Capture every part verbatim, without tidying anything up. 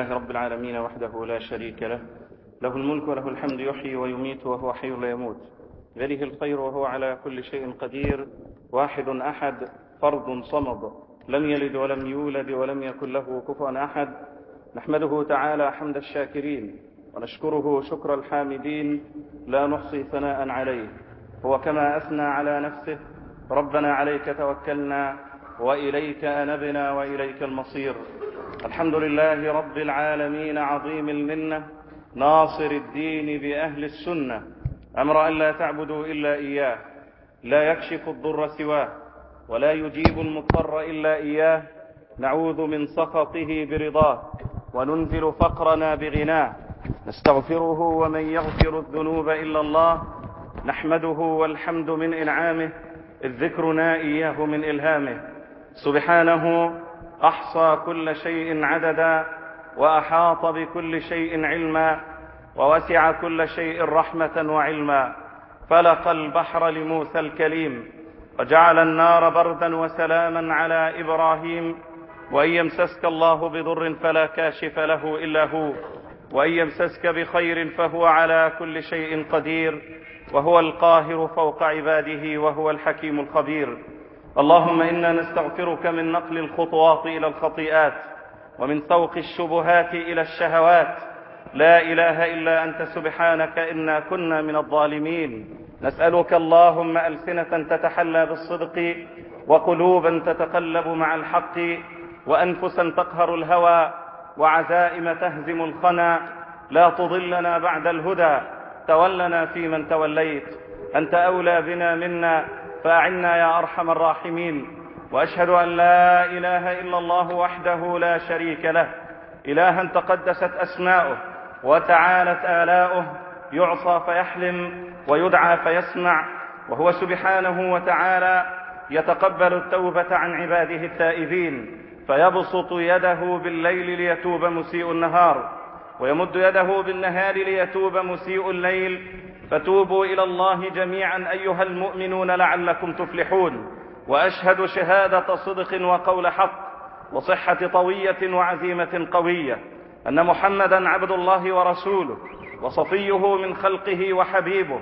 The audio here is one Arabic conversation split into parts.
لله رب العالمين وحده لا شريك له، له الملك وله الحمد، يحيي ويميت وهو حي لا يموت، بيده الخير وهو على كل شيء قدير، واحد أحد فرد صمد، لم يلد ولم يولد ولم يكن له كفوا أحد. نحمده تعالى حمد الشاكرين ونشكره شكر الحامدين، لا نحصي ثناء عليه، هو كما أثنى على نفسه: ربنا عليك توكلنا وإليك أنبنا وإليك المصير. الحمد لله رب العالمين عظيم المنة، ناصر الدين بأهل السنة، أمر أن لا تعبدوا إلا إياه، لا يكشف الضر سواه ولا يجيب المضطر إلا إياه. نعوذ من سخطه برضاه وننزل فقرنا بغناه، نستغفره ومن يغفر الذنوب إلا الله، نحمده والحمد من إنعامه، إذ ذكرنا إياه من إلهامه. سبحانه أحصى كل شيء عددا، وأحاط بكل شيء علما، ووسع كل شيء رحمة وعلما. فلق البحر لموسى الكليم، وجعل النار بردا وسلاما على إبراهيم. وإن يمسسك الله بضر فلا كاشف له إلا هو، وإن يمسسك بخير فهو على كل شيء قدير، وهو القاهر فوق عباده، وهو الحكيم الخبير. اللهم إنا نستغفرك من نقل الخطوات إلى الخطيئات، ومن سوق الشبهات إلى الشهوات. لا إله إلا أنت سبحانك إنا كنا من الظالمين. نسألك اللهم ألسنة تتحلى بالصدق، وقلوبا تتقلب مع الحق، وأنفسا تقهر الهوى، وعزائم تهزم الخنا. لا تضلنا بعد الهدى، تولنا فيمن توليت، أنت أولى بنا منا، فأعنا يا أرحم الراحمين. وأشهد أن لا إله إلا الله وحده لا شريك له، إلها تقدست أسماؤه وتعالت آلاؤه، يعصى فيحلم ويدعى فيسمع. وهو سبحانه وتعالى يتقبل التوبة عن عباده التائبين، فيبسط يده بالليل ليتوب مسيء النهار، ويمد يده بالنهار ليتوب مسيء الليل. فتوبوا إلى الله جميعا أيها المؤمنون لعلكم تفلحون. وأشهد شهادة صدق وقول حق وصحة طوية وعزيمة قوية أن محمدا عبد الله ورسوله، وصفيه من خلقه وحبيبه،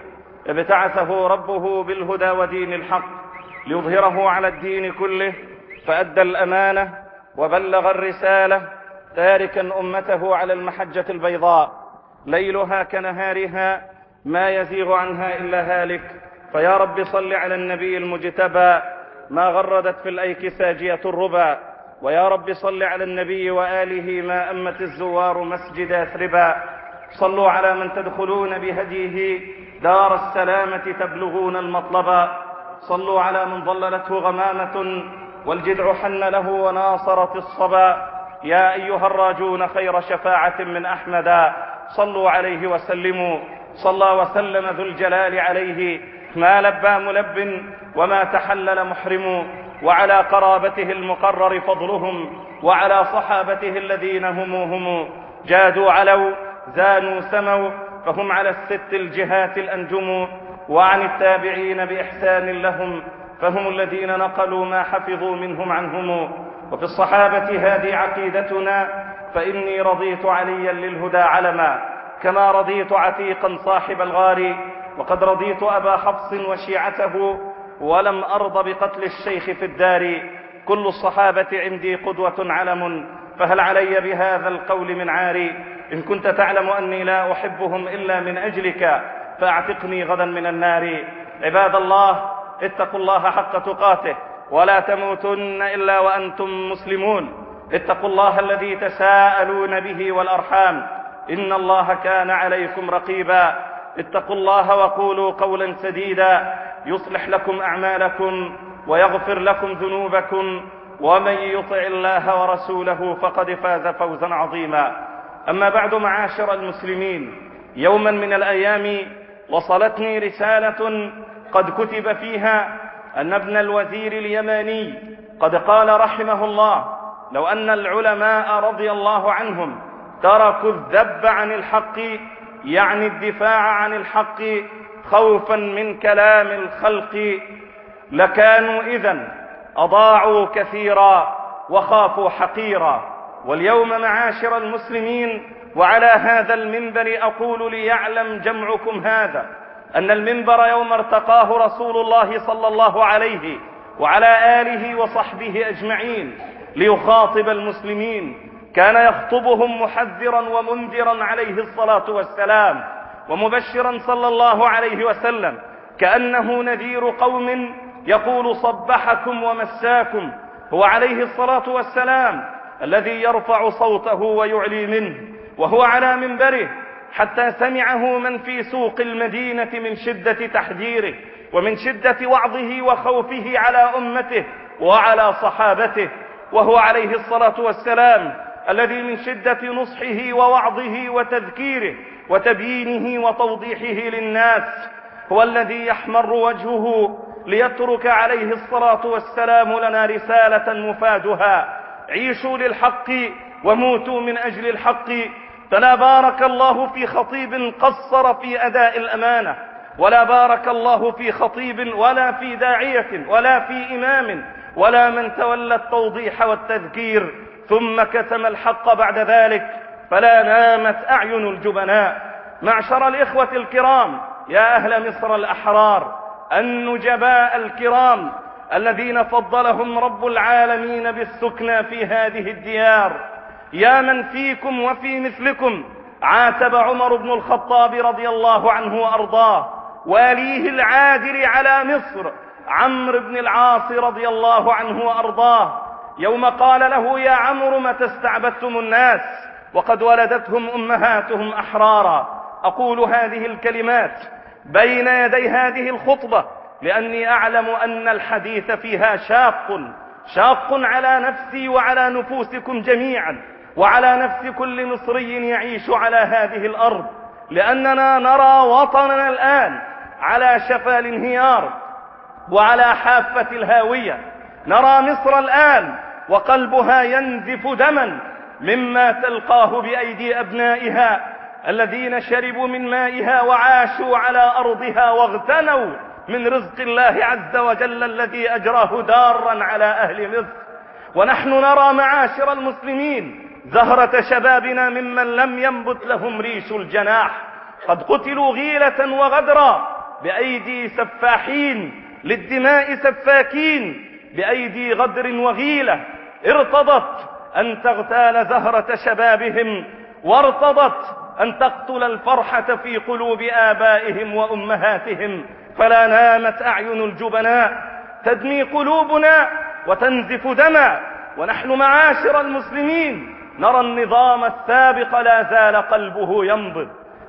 ابتعثه ربه بالهدى ودين الحق ليظهره على الدين كله، فأدى الأمانة وبلغ الرسالة، تاركا أمته على المحجة البيضاء ليلها كنهارها، ما يزيغ عنها إلا هالك. فيا رب صل على النبي المجتبى، ما غردت في الأيك ساجية الربا. ويا رب صل على النبي وآله، ما أمت الزوار مسجد أثربا. صلوا على من تدخلون بهديه دار السلامة تبلغون المطلبا. صلوا على من ظللته غمامة والجدع حن له وناصرت الصبا. يا أيها الراجون خير شفاعة من أحمدا، صلوا عليه وسلموا. صلى وسلم ذو الجلال عليه، ما لبى ملب وما تحلل محرم. وعلى قرابته المقرر فضلهم، وعلى صحابته الذين هم هم جادوا علوا زانوا سموا، فهم على الست الجهات الأنجم. وعن التابعين بإحسان لهم، فهم الذين نقلوا ما حفظوا منهم عنهم. وفي الصحابة هذه عقيدتنا، فإني رضيت عليا للهدى علما، كما رضيت عتيقا صاحب الغار، وقد رضيت أبا حفص وشيعته، ولم أرض بقتل الشيخ في الدار. كل الصحابة عندي قدوة علم، فهل علي بهذا القول من عاري؟ إن كنت تعلم أني لا أحبهم إلا من أجلك، فأعتقني غدا من النار. عباد الله، اتقوا الله حق تقاته، ولا تموتن إلا وأنتم مسلمون. اتقوا الله الذي تساءلون به والأرحام، إن الله كان عليكم رقيبا. اتقوا الله وقولوا قولا سديدا، يصلح لكم أعمالكم ويغفر لكم ذنوبكم، ومن يطع الله ورسوله فقد فاز فوزا عظيما. أما بعد، معاشر المسلمين، يوما من الأيام وصلتني رسالة قد كتب فيها أن ابن الوزير اليماني قد قال رحمه الله: لو أن العلماء رضي الله عنهم تركوا الذب عن الحق، يعني الدفاع عن الحق، خوفا من كلام الخلق، لكانوا إذن أضاعوا كثيرا وخافوا حقيرا. واليوم معاشر المسلمين وعلى هذا المنبر أقول ليعلم جمعكم هذا أن المنبر يوم ارتقاه رسول الله صلى الله عليه وعلى آله وصحبه أجمعين ليخاطب المسلمين كان يخطبهم محذرا ومنذرا عليه الصلاة والسلام، ومبشرا صلى الله عليه وسلم كأنه نذير قوم يقول صبحكم ومساكم. هو عليه الصلاة والسلام الذي يرفع صوته ويعلي منه، وهو على منبره حتى سمعه من في سوق المدينة من شدة تحذيره ومن شدة وعظه وخوفه على أمته وعلى صحابته. وهو عليه الصلاة والسلام الذي من شدة نصحه ووعظه وتذكيره وتبيينه وتوضيحه للناس هو الذي يحمر وجهه ليترك عليه الصلاة والسلام لنا رسالة مفادها: عيشوا للحق وموتوا من أجل الحق. فلا بارك الله في خطيب قصر في أداء الأمانة، ولا بارك الله في خطيب ولا في داعية ولا في إمام ولا من تولى التوضيح والتذكير ثم كتم الحق بعد ذلك، فلا نامت أعين الجبناء. معشر الإخوة الكرام، يا أهل مصر الأحرار، النجباء الكرام الذين فضلهم رب العالمين بالسكنى في هذه الديار، يا من فيكم وفي مثلكم عاتب عمر بن الخطاب رضي الله عنه وأرضاه واليه العادل على مصر عمرو بن العاص رضي الله عنه وأرضاه يوم قال له: يا عمرو متى استعبدتم الناس وقد ولدتهم أمهاتهم أحرارا. أقول هذه الكلمات بين يدي هذه الخطبة لأني أعلم أن الحديث فيها شاق شاق على نفسي وعلى نفوسكم جميعا وعلى نفس كل مصري يعيش على هذه الأرض، لأننا نرى وطننا الآن على شفا الانهيار وعلى حافة الهاوية. نرى مصر الآن وقلبها ينزف دما مما تلقاه بأيدي أبنائها الذين شربوا من مائها وعاشوا على أرضها واغتنوا من رزق الله عز وجل الذي أجراه دارا على أهل مصر. ونحن نرى معاشر المسلمين زهرة شبابنا ممن لم ينبت لهم ريش الجناح قد قتلوا غيلة وغدرا بأيدي سفاحين للدماء سفاكين، بأيدي غدر وغيلة ارتضت أن تغتال زهرة شبابهم وارتضت أن تقتل الفرحة في قلوب آبائهم وأمهاتهم. فلا نامت أعين الجبناء، تدمي قلوبنا وتنزف دما، ونحن معاشر المسلمين نرى النظام السابق لا زال قلبه ينبض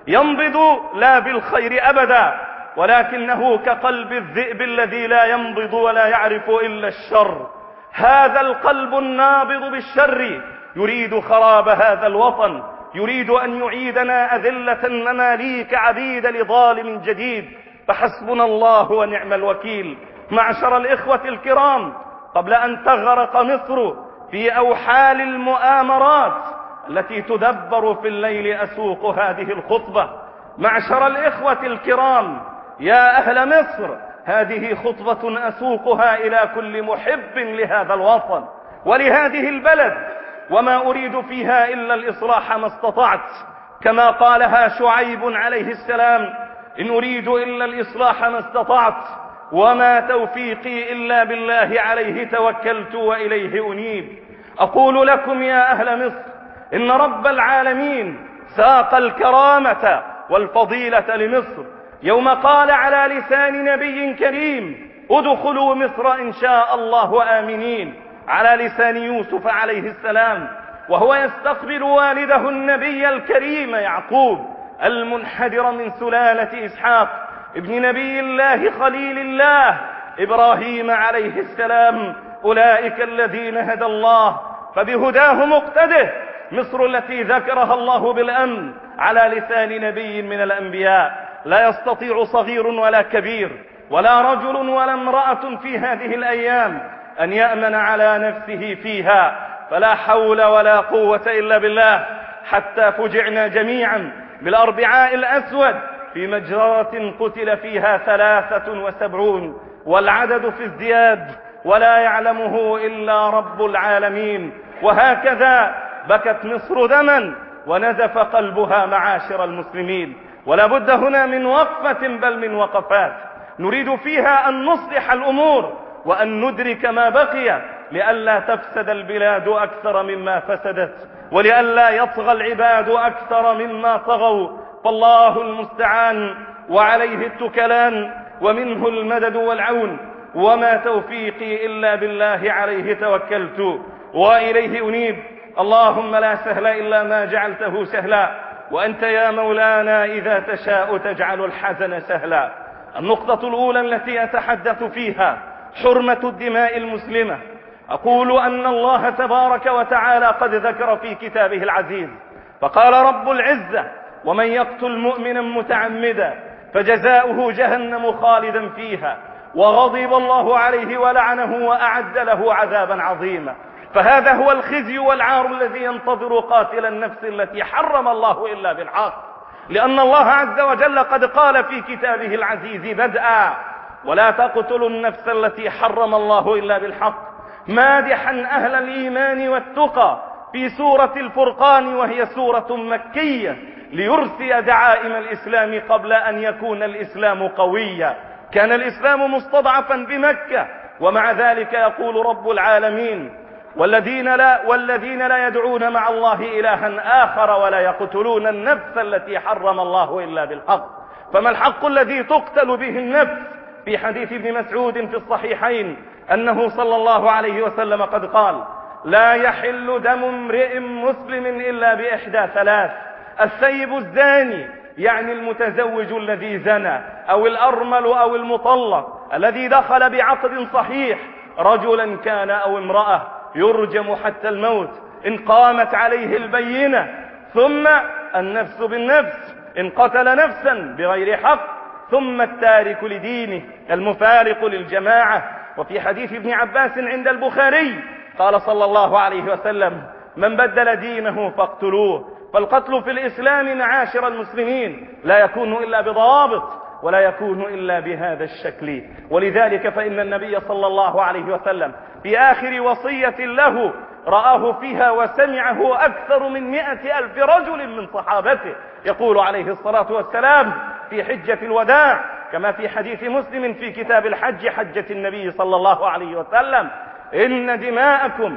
ينبض لا بالخير أبدا، ولكنه كقلب الذئب الذي لا ينبض ولا يعرف إلا الشر. هذا القلب النابض بالشر يريد خراب هذا الوطن، يريد أن يعيدنا أذلة مماليك عبيد لظالم جديد، فحسبنا الله ونعم الوكيل. معشر الإخوة الكرام، قبل أن تغرق مصر في أوحال المؤامرات التي تدبر في الليل أسوق هذه الخطبة. معشر الإخوة الكرام، يا أهل مصر، هذه خطبة أسوقها إلى كل محب لهذا الوطن ولهذه البلد، وما أريد فيها إلا الإصلاح ما استطعت، كما قالها شعيب عليه السلام: إن أريد إلا الإصلاح ما استطعت وما توفيقي إلا بالله عليه توكلت وإليه أنيب. أقول لكم يا أهل مصر إن رب العالمين ساق الكرامة والفضيلة لمصر يوم قال على لسان نبي كريم: ادخلوا مصر إن شاء الله آمنين، على لسان يوسف عليه السلام وهو يستقبل والده النبي الكريم يعقوب المنحدر من سلالة إسحاق ابن نبي الله خليل الله إبراهيم عليه السلام. أولئك الذين هدى الله فبهداه مقتده. مصر التي ذكرها الله بالأمن على لسان نبي من الأنبياء، لا يستطيع صغير ولا كبير ولا رجل ولا امرأة في هذه الأيام أن يأمن على نفسه فيها، فلا حول ولا قوة إلا بالله. حتى فجعنا جميعا بالأربعاء الأسود في مجزرة قتل فيها ثلاثة وسبعون، والعدد في ازدياد ولا يعلمه إلا رب العالمين. وهكذا بكت مصر دما ونزف قلبها معاشر المسلمين. ولا بد هنا من وقفة بل من وقفات نريد فيها أن نصلح الأمور وأن ندرك ما بقي لئلا تفسد البلاد أكثر مما فسدت ولئلا يطغى العباد أكثر مما طغوا. فالله المستعان وعليه التكلان ومنه المدد والعون وما توفيقي إلا بالله عليه توكلت وإليه أنيب. اللهم لا سهل إلا ما جعلته سهلا وأنت يا مولانا إذا تشاء تجعل الحزن سهلا. النقطة الأولى التي أتحدث فيها حرمة الدماء المسلمة. أقول أن الله تبارك وتعالى قد ذكر في كتابه العزيز فقال رب العزة ومن يقتل مؤمنا متعمدا فجزاؤه جهنم خالدا فيها وغضب الله عليه ولعنه وأعد له عذابا عظيما. فهذا هو الخزي والعار الذي ينتظر قاتل النفس التي حرم الله إلا بالحق، لأن الله عز وجل قد قال في كتابه العزيز بدءا ولا تقتلوا النفس التي حرم الله إلا بالحق، مادحا أهل الإيمان والتقى في سورة الفرقان وهي سورة مكية ليرسي دعائم الإسلام قبل أن يكون الإسلام قويا. كان الإسلام مستضعفا بمكة ومع ذلك يقول رب العالمين والذين لا, والذين لا يدعون مع الله إلها آخر ولا يقتلون النفس التي حرم الله إلا بالحق. فما الحق الذي تقتل به النفس؟ في حديث ابن مسعود في الصحيحين أنه صلى الله عليه وسلم قد قال لا يحل دم امرئ مسلم إلا بإحدى ثلاث: السيب الزاني يعني المتزوج الذي زنى، أو الأرمل أو المطلق الذي دخل بعقد صحيح، رجلا كان أو امرأة يرجم حتى الموت إن قامت عليه البينة، ثم النفس بالنفس إن قتل نفسا بغير حق، ثم التارك لدينه المفارق للجماعة. وفي حديث ابن عباس عند البخاري قال صلى الله عليه وسلم من بدل دينه فاقتلوه. فالقتل في الإسلام معاشر المسلمين لا يكون إلا بضوابط ولا يكون إلا بهذا الشكل. ولذلك فإن النبي صلى الله عليه وسلم في آخر وصية له رآه فيها وسمعه أكثر من مئة ألف رجل من صحابته يقول عليه الصلاة والسلام في حجة الوداع كما في حديث مسلم في كتاب الحج حجة النبي صلى الله عليه وسلم إن دماءكم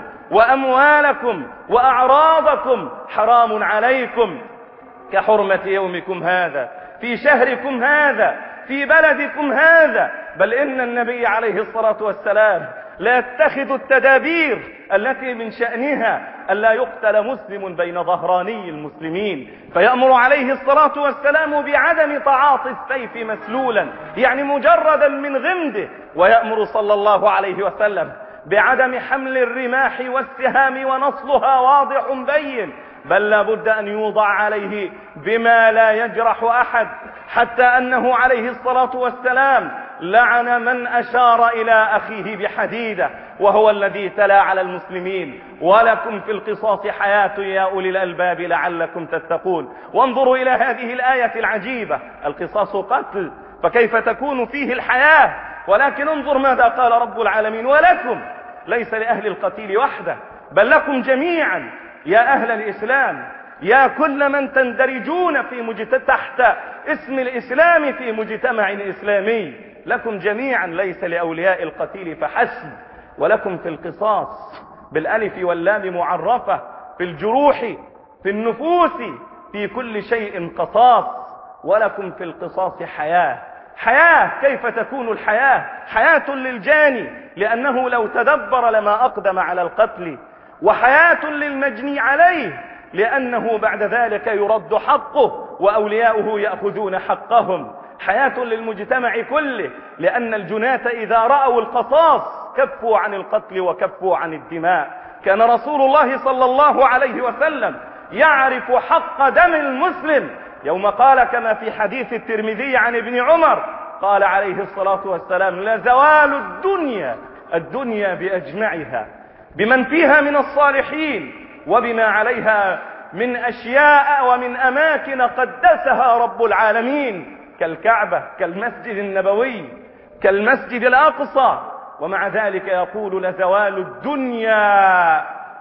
وأموالكم وأعراضكم حرام عليكم كحرمة يومكم هذا في شهركم هذا في بلدكم هذا. بل إن النبي عليه الصلاة والسلام لا يتخذ التدابير التي من شأنها ألا يقتل مسلم بين ظهراني المسلمين، فيأمر عليه الصلاة والسلام بعدم تعاطي السيف مسلولا يعني مجردا من غمده، ويأمر صلى الله عليه وسلم بعدم حمل الرماح والسهام ونصلها واضح بين، بل لا بد أن يوضع عليه بما لا يجرح أحد، حتى أنه عليه الصلاة والسلام لعن من أشار إلى أخيه بحديدة وهو الذي تلا على المسلمين ولكم في القصاص حياة يا أولي الألباب لعلكم تتقون. وانظروا إلى هذه الآية العجيبة، القصاص قتل فكيف تكون فيه الحياة؟ ولكن انظر ماذا قال رب العالمين ولكم، ليس لأهل القتيل وحده بل لكم جميعا يا أهل الإسلام، يا كل من تندرجون في مجت... تحت اسم الإسلام في مجتمع إسلامي، لكم جميعا ليس لأولياء القتيل فحسب، ولكم في القصاص بالألف واللام معرفة، في الجروح في النفوس في كل شيء قصاص، ولكم في القصاص حياة. حياة كيف تكون الحياة؟ حياة للجاني لأنه لو تدبر لما أقدم على القتل، وحياة للمجني عليه لأنه بعد ذلك يرد حقه وأولياؤه يأخذون حقهم. حياة للمجتمع كله لأن الجناة إذا رأوا القصاص كفوا عن القتل وكفوا عن الدماء. كان رسول الله صلى الله عليه وسلم يعرف حق دم المسلم يوم قال كما في حديث الترمذي عن ابن عمر قال عليه الصلاة والسلام لزوال الدنيا الدنيا بأجمعها بمن فيها من الصالحين وبما عليها من أشياء ومن أماكن قدسها رب العالمين كالكعبة كالمسجد النبوي كالمسجد الأقصى، ومع ذلك يقول لزوال الدنيا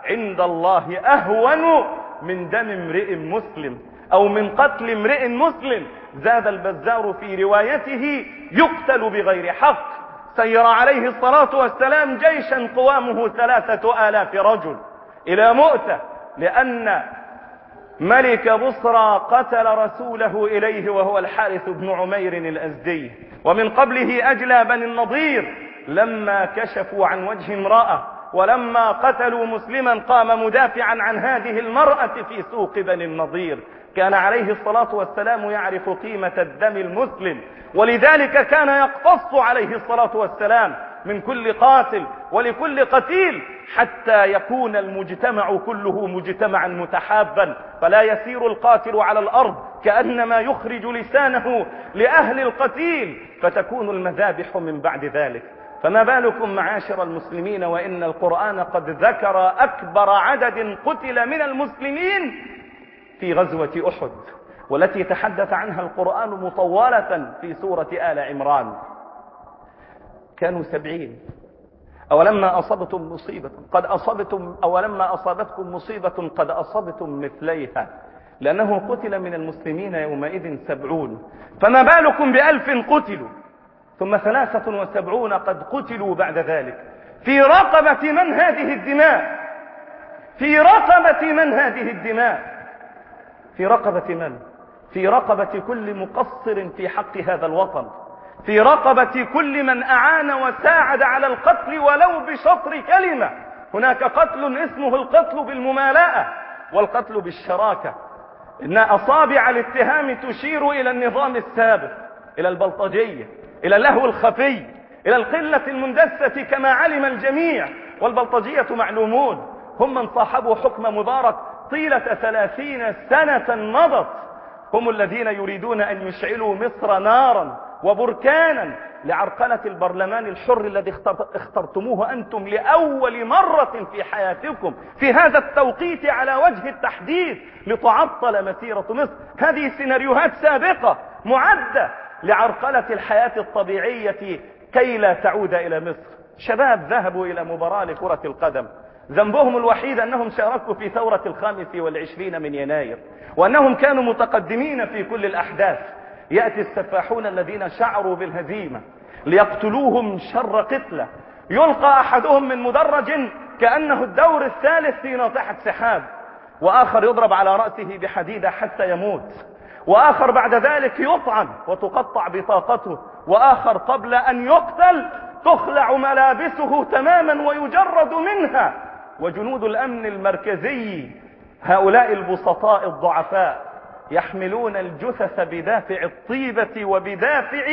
عند الله أهون من دم امرئ مسلم أو من قتل امرئ مسلم. زاد البزار في روايته يقتل بغير حق. سير عليه الصلاة والسلام جيشا قوامه ثلاثة آلاف رجل إلى مؤتة، لأن ملك بصرى قتل رسوله إليه وهو الحارث بن عمير الأزدي. ومن قبله أجلى بني النضير لما كشفوا عن وجه امرأة، ولما قتلوا مسلما قام مدافعا عن هذه المرأة في سوق بني النضير. كان عليه الصلاة والسلام يعرف قيمة الدم المسلم، ولذلك كان يقتص عليه الصلاة والسلام من كل قاتل ولكل قتيل حتى يكون المجتمع كله مجتمعا متحابا، فلا يسير القاتل على الأرض كأنما يخرج لسانه لأهل القتيل فتكون المذابح من بعد ذلك. فما بالكم معاشر المسلمين وإن القرآن قد ذكر أكبر عدد قتل من المسلمين في غزوة أحد، والتي تحدث عنها القرآن مطولة في سورة آل عمران. كانوا سبعين. أولما أصبتم مصيبة قد أصبتم أولما أصابتكم مصيبة قد أصبتم مثليها، لأنه قتل من المسلمين يومئذ سبعون، فما بالكم بألف قتلوا، ثم ثلاثة وسبعون قد قتلوا بعد ذلك. في رقبة من هذه الدماء؟ في رقبة من هذه الدماء؟ في رقبة من؟ في رقبة كل مقصر في حق هذا الوطن، في رقبة كل من أعان وساعد على القتل ولو بشطر كلمة. هناك قتل اسمه القتل بالممالاة والقتل بالشراكة. إن أصابع الاتهام تشير إلى النظام السابق، إلى البلطجية، إلى اللهو الخفي، إلى القلة المندسة كما علم الجميع. والبلطجية معلومون، هم من صاحبوا حكم مبارك طيلة ثلاثين سنة مضت، هم الذين يريدون أن يشعلوا مصر نارا وبركانا لعرقلة البرلمان الحر الذي اخترتموه أنتم لأول مرة في حياتكم في هذا التوقيت على وجه التحديد لتعطل مسيرة مصر. هذه سيناريوهات سابقة معدة لعرقلة الحياة الطبيعية كي لا تعود إلى مصر. شباب ذهبوا إلى مباراة لكرة القدم، ذنبهم الوحيد أنهم شاركوا في ثورة الخامس والعشرين من يناير، وأنهم كانوا متقدمين في كل الأحداث. يأتي السفاحون الذين شعروا بالهزيمة ليقتلوهم شر قتلة، يلقى أحدهم من مدرج كأنه الدور الثالث في ناطحة سحاب، وآخر يضرب على رأسه بحديدة حتى يموت، وآخر بعد ذلك يطعن وتقطع بطاقته، وآخر قبل أن يقتل تخلع ملابسه تماما ويجرد منها. وجنود الأمن المركزي هؤلاء البسطاء الضعفاء يحملون الجثث بدافع الطيبة وبدافع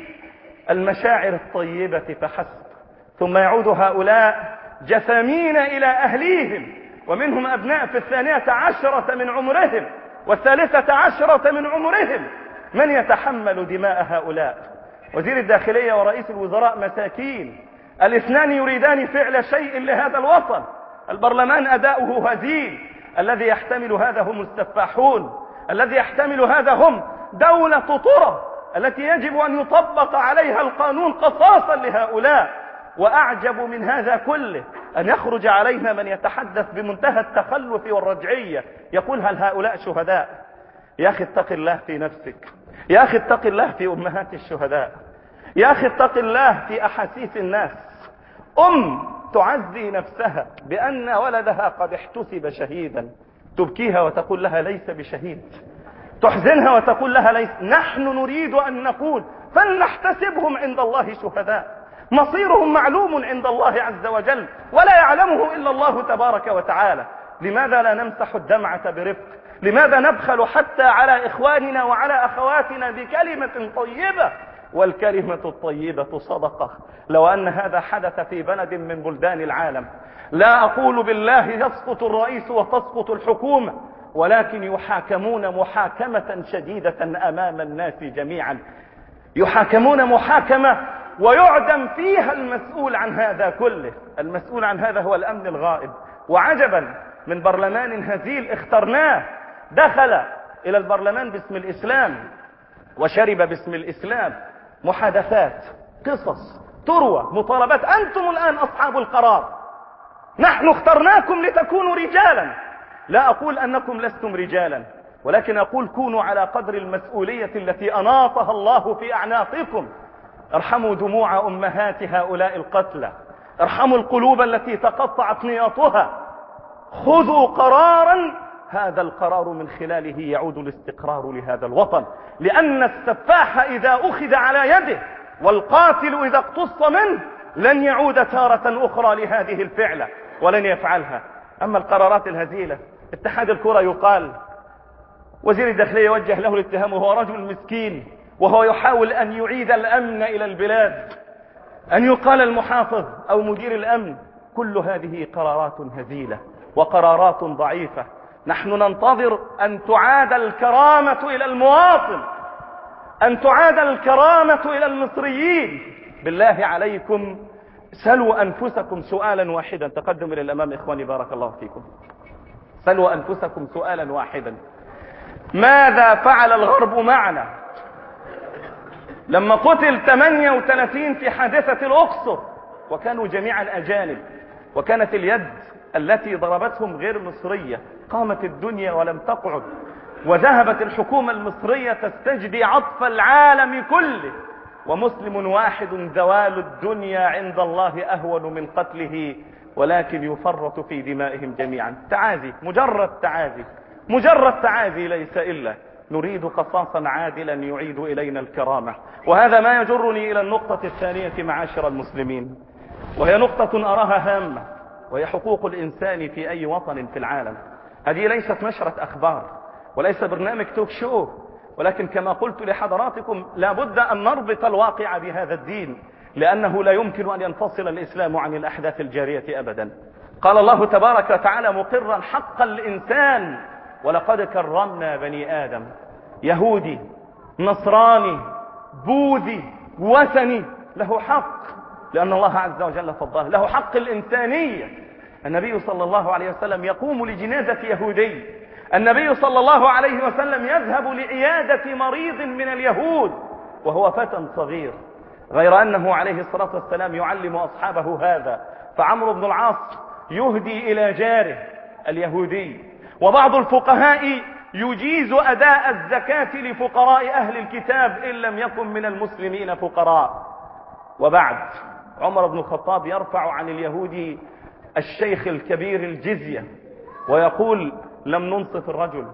المشاعر الطيبة فحسب، ثم يعود هؤلاء جثامين إلى أهليهم، ومنهم أبناء في الثانية عشرة من عمرهم والثالثة عشرة من عمرهم. من يتحمل دماء هؤلاء؟ وزير الداخلية ورئيس الوزراء مساكين، الاثنان يريدان فعل شيء لهذا الوطن، البرلمان أداؤه هزيل، الذي يحتمل هذا هم السفاحون، الذي يحتمل هذا هم دولة طرة التي يجب أن يطبق عليها القانون قصاصا لهؤلاء. وأعجب من هذا كله أن يخرج علينا من يتحدث بمنتهى التخلف والرجعية، يقول هل هؤلاء شهداء؟ يا أخي اتق الله في نفسك، يا أخي اتق الله في أمهات الشهداء، يا أخي اتق الله في أحاسيس الناس. أم تعزي نفسها بأن ولدها قد احتسب شهيدا، تبكيها وتقول لها ليس بشهيد، تحزنها وتقول لها ليس. نحن نريد أن نقول فلنحتسبهم عند الله شهداء، مصيرهم معلوم عند الله عز وجل ولا يعلمه إلا الله تبارك وتعالى. لماذا لا نمسح الدمعة برفق؟ لماذا نبخل حتى على إخواننا وعلى أخواتنا بكلمة طيبة؟ والكلمة الطيبة صدقة. لو أن هذا حدث في بلد من بلدان العالم، لا أقول بالله يسقط الرئيس وتسقط الحكومة، ولكن يحاكمون محاكمة شديدة أمام الناس جميعا، يحاكمون محاكمة ويعدم فيها المسؤول عن هذا كله. المسؤول عن هذا هو الأمن الغائب. وعجبا من برلمان هزيل اخترناه، دخل إلى البرلمان باسم الإسلام وشرب باسم الإسلام، محادثات، قصص، تروى، مطالبات. أنتم الآن أصحاب القرار، نحن اخترناكم لتكونوا رجالا. لا أقول أنكم لستم رجالا، ولكن أقول كونوا على قدر المسؤولية التي أناطها الله في أعناقكم. ارحموا دموع أمهات هؤلاء القتلى، ارحموا القلوب التي تقطعت نياطها. خذوا قرارا، هذا القرار من خلاله يعود الاستقرار لهذا الوطن، لأن السفاح إذا أخذ على يده والقاتل إذا اقتص منه لن يعود تارة أخرى لهذه الفعلة ولن يفعلها. أما القرارات الهزيلة، اتحاد الكرة يقال وزير الداخلية يوجه له الاتهام وهو رجل مسكين وهو يحاول أن يعيد الأمن إلى البلاد، أن يقال المحافظ أو مدير الأمن. كل هذه قرارات هزيلة وقرارات ضعيفة. نحن ننتظر أن تعاد الكرامة إلى المواطن، أن تعاد الكرامة إلى المصريين. بالله عليكم سلوا أنفسكم سؤالا واحدا. تقدم إلى الأمام إخواني بارك الله فيكم. سلوا أنفسكم سؤالا واحدا: ماذا فعل الغرب معنا لما قتل ثمانية وثلاثين في حادثة الأقصر وكانوا جميعا أجانب، وكانت اليد التي ضربتهم غير مصرية؟ قامت الدنيا ولم تقعد، وذهبت الحكومة المصرية تستجدي عطف العالم كله، ومسلم واحد زوال الدنيا عند الله أهون من قتله، ولكن يفرط في دمائهم جميعا. تعازي، مجرد تعازي، مجرد تعازي، ليس إلا نريد قصاصا عادلا يعيد إلينا الكرامة. وهذا ما يجرني إلى النقطة الثانية معاشر المسلمين، وهي نقطة أراها هامة، وهي حقوق الإنسان في أي وطن في العالم. هذه ليست نشرة أخبار وليس برنامج توك شو، ولكن كما قلت لحضراتكم لا بد أن نربط الواقع بهذا الدين، لأنه لا يمكن أن ينفصل الإسلام عن الأحداث الجارية أبدا. قال الله تبارك وتعالى مقرا حق الإنسان: ولقد كرمنا بني آدم. يهودي، نصراني، بوذي، وثني له حق، لأن الله عز وجل فضله، له حق الإنسانية. النبي صلى الله عليه وسلم يقوم لجنازة يهودي، النبي صلى الله عليه وسلم يذهب لعيادة مريض من اليهود وهو فتى صغير، غير أنه عليه الصلاة والسلام يعلم أصحابه هذا. فعمرو بن العاص يهدي إلى جاره اليهودي، وبعض الفقهاء يجيز أداء الزكاة لفقراء أهل الكتاب إن لم يكن من المسلمين فقراء. وبعد عمر بن الخطاب يرفع عن اليهودي الشيخ الكبير الجزية ويقول: لم ننصف الرجل،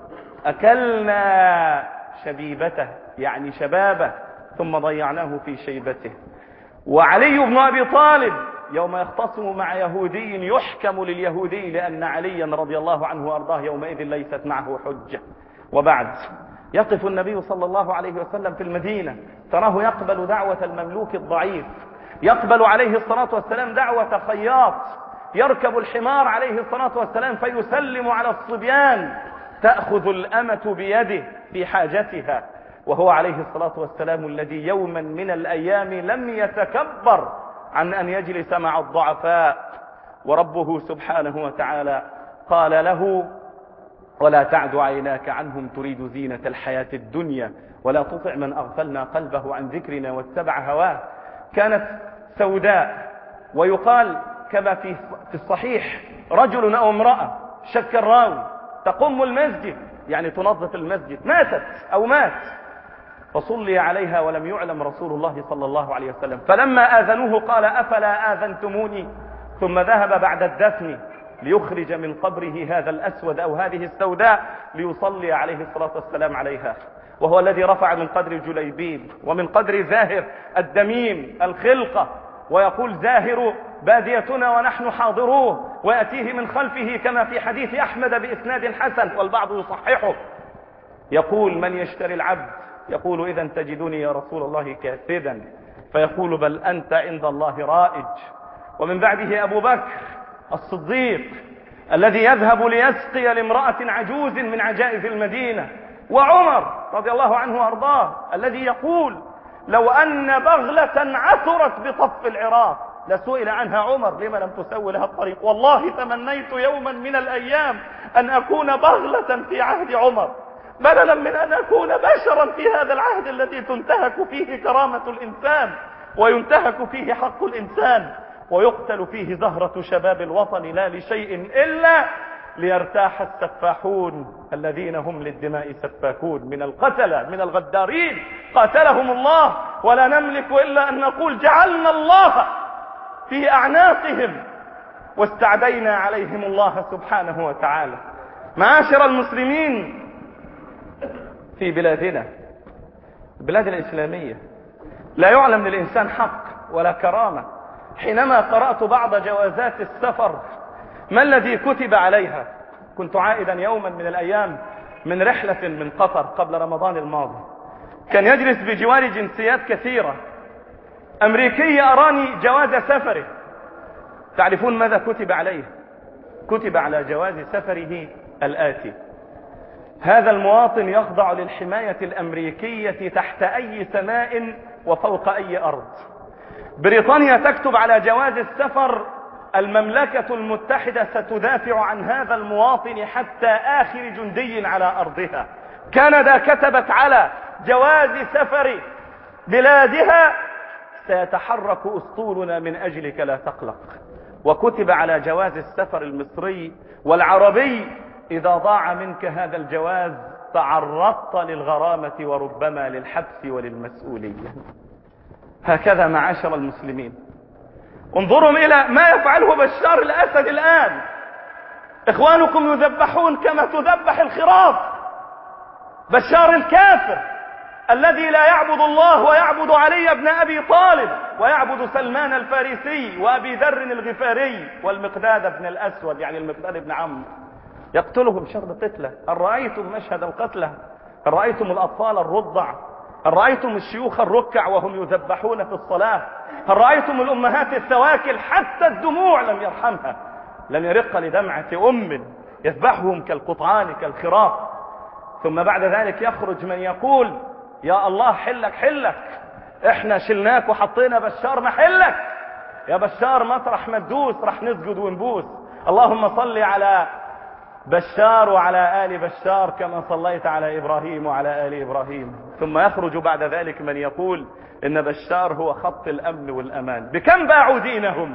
أكلنا شبيبته، يعني شبابه، ثم ضيعناه في شيبته. وعلي بن أبي طالب يوم يختصم مع يهودي يحكم لليهودي لأن عليا رضي الله عنه وأرضاه يومئذ ليست معه حجة. وبعد يقف النبي صلى الله عليه وسلم في المدينة، تراه يقبل دعوة المملوك الضعيف، يقبل عليه الصلاة والسلام دعوة خياط، يركب الحمار عليه الصلاة والسلام فيسلم على الصبيان، تأخذ الأمة بيده في حاجتها، وهو عليه الصلاة والسلام الذي يوما من الأيام لم يتكبر عن أن يجلس مع الضعفاء. وربه سبحانه وتعالى قال له: ولا تعد عيناك عنهم تريد زينة الحياة الدنيا ولا تطع من أغفلنا قلبه عن ذكرنا واتبع هواه. كانت سوداء، ويقال كما في الصحيح رجل أو امرأة، شك الراوي، تقوم المسجد يعني تنظف المسجد، ماتت أو مات، فصلي عليها ولم يعلم رسول الله صلى الله عليه وسلم، فلما آذنوه قال: أفلا آذنتموني؟ ثم ذهب بعد الدفن ليخرج من قبره هذا الأسود أو هذه السوداء ليصلي عليه الصلاة والسلام عليها، وهو الذي رفع من قدر جليبيب ومن قدر زاهر الدميم الخلقة، ويقول: زاهر باديتنا ونحن حاضروه، ويأتيه من خلفه كما في حديث أحمد بإسناد حسن والبعض يصححه، يقول: من يشتري العبد؟ يقول: إذا تجدني يا رسول الله كاسدا، فيقول: بل أنت عند الله رائج. ومن بعده أبو بكر الصديق الذي يذهب ليسقي لامرأة عجوز من عجائز المدينة، وعمر رضي الله عنه وأرضاه الذي يقول: لو أن بغلة عثرت بطف العراق لسئل عنها عمر لما لم تسوي لها الطريق. والله تمنيت يوما من الأيام أن أكون بغلة في عهد عمر بدلا من أن أكون بشرا في هذا العهد الذي تنتهك فيه كرامة الإنسان وينتهك فيه حق الإنسان. ويقتل فيه زهرة شباب الوطن لا لشيء إلا ليرتاح السفاحون الذين هم للدماء سفاكون من القتلة من الغدارين قاتلهم الله. ولا نملك إلا أن نقول جعلنا الله في أعناقهم واستعدينا عليهم الله سبحانه وتعالى. معاشر المسلمين، في بلادنا البلاد الإسلامية لا يعلم للإنسان حق ولا كرامة. حينما قرأت بعض جوازات السفر ما الذي كتب عليها، كنت عائدا يوما من الأيام من رحلة من قطر قبل رمضان الماضي، كان يجلس بجواري جنسيات كثيرة. أمريكي أراني جواز سفره، تعرفون ماذا كتب عليه؟ كتب على جواز سفره الآتي: هذا المواطن يخضع للحماية الأمريكية تحت أي سماء وفوق أي أرض. بريطانيا تكتب على جواز السفر: المملكة المتحدة ستدافع عن هذا المواطن حتى آخر جندي على أرضها. كندا كتبت على جواز سفر بلادها: سيتحرك أسطولنا من أجلك لا تقلق. وكتب على جواز السفر المصري والعربي: إذا ضاع منك هذا الجواز تعرضت للغرامة وربما للحبس وللمسؤولية. هكذا معاشر المسلمين، انظروا إلى ما يفعله بشار الأسد الآن. إخوانكم يذبحون كما تذبح الخراف. بشار الكافر الذي لا يعبد الله ويعبد علي بن أبي طالب ويعبد سلمان الفارسي وأبي ذر الغفاري والمقداد بن الأسود، يعني المقداد بن عمرو، يقتلهم شر قتله. هل رأيتم مشهد القتلى؟ هل رأيتم الأطفال الرضع؟ هل رأيتم الشيوخ الركع وهم يذبحون في الصلاة؟ هل رأيتم الأمهات الثواكل حتى الدموع لم يرحمها، لم يرق لدمعة أم يذبحهم كالقطعان كالخراف؟ ثم بعد ذلك يخرج من يقول: يا الله حلك حلك، احنا شلناك وحطينا بشار محلك، يا بشار مطرح ما تدوس رح نسجد ونبوس. اللهم صل على بشار وعلى آل بشار كما صليت على إبراهيم وعلى آل إبراهيم. ثم يخرج بعد ذلك من يقول إن بشار هو خط الأمن والأمان. بكم باعوا دينهم؟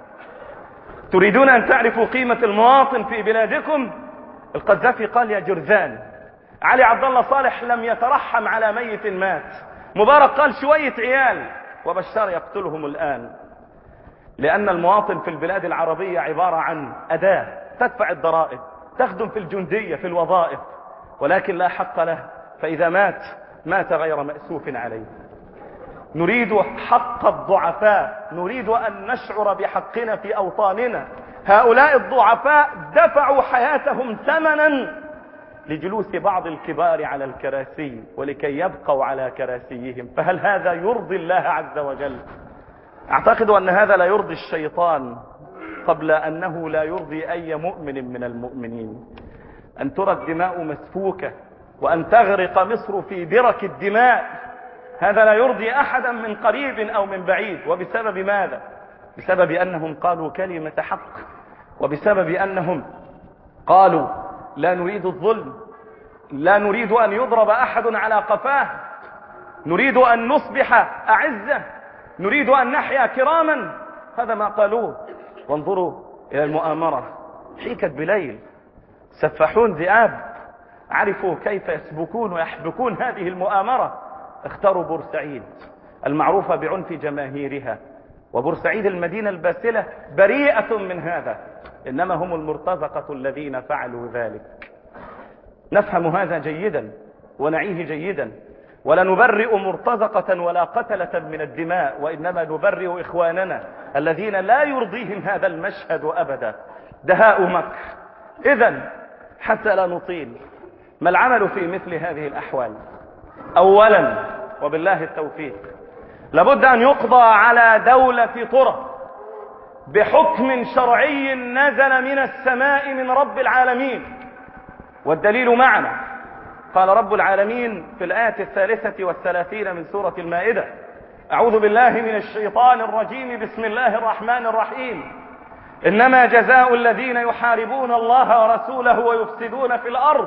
تريدون أن تعرفوا قيمة المواطن في بلادكم؟ القذافي قال: يا جرذان. علي عبد الله صالح لم يترحم على ميت مات. مبارك قال: شوية عيال. وبشار يقتلهم الآن. لأن المواطن في البلاد العربية عبارة عن أداة تدفع الضرائب، تخدم في الجندية في الوظائف، ولكن لا حق له، فإذا مات مات غير مأسوف عليه. نريد حق الضعفاء، نريد أن نشعر بحقنا في أوطاننا. هؤلاء الضعفاء دفعوا حياتهم ثمنا لجلوس بعض الكبار على الكراسي ولكي يبقوا على كراسيهم، فهل هذا يرضي الله عز وجل؟ أعتقد أن هذا لا يرضي الشيطان قبل أنه لا يرضي أي مؤمن من المؤمنين. أن ترى الدماء مسفوكة وأن تغرق مصر في برك الدماء، هذا لا يرضي أحدا من قريب أو من بعيد. وبسبب ماذا؟ بسبب أنهم قالوا كلمة حق، وبسبب أنهم قالوا لا نريد الظلم، لا نريد أن يضرب أحد على قفاه، نريد أن نصبح أعزة، نريد أن نحيا كراما. هذا ما قالوه. وانظروا إلى المؤامرة، حيكت بليل، سفاحون ذئاب عرفوا كيف يسبكون ويحبكون هذه المؤامرة. اختاروا بورسعيد المعروفة بعنف جماهيرها، وبورسعيد المدينة الباسلة بريئة من هذا، إنما هم المرتزقة الذين فعلوا ذلك. نفهم هذا جيدا ونعيه جيدا، ولا نبرئ مرتزقة ولا قتلة من الدماء، وإنما نبرئ إخواننا الذين لا يرضيهم هذا المشهد أبدا. دهاء مكر. إذن حتى لا نطيل، ما العمل في مثل هذه الأحوال؟ أولا وبالله التوفيق، لابد أن يقضى على دولة طرة بحكم شرعي نزل من السماء من رب العالمين، والدليل معنا. قال رب العالمين في الآية الثالثة والثلاثين من سورة المائدة: أعوذ بالله من الشيطان الرجيم، بسم الله الرحمن الرحيم، إنما جزاء الذين يحاربون الله ورسوله ويفسدون في الأرض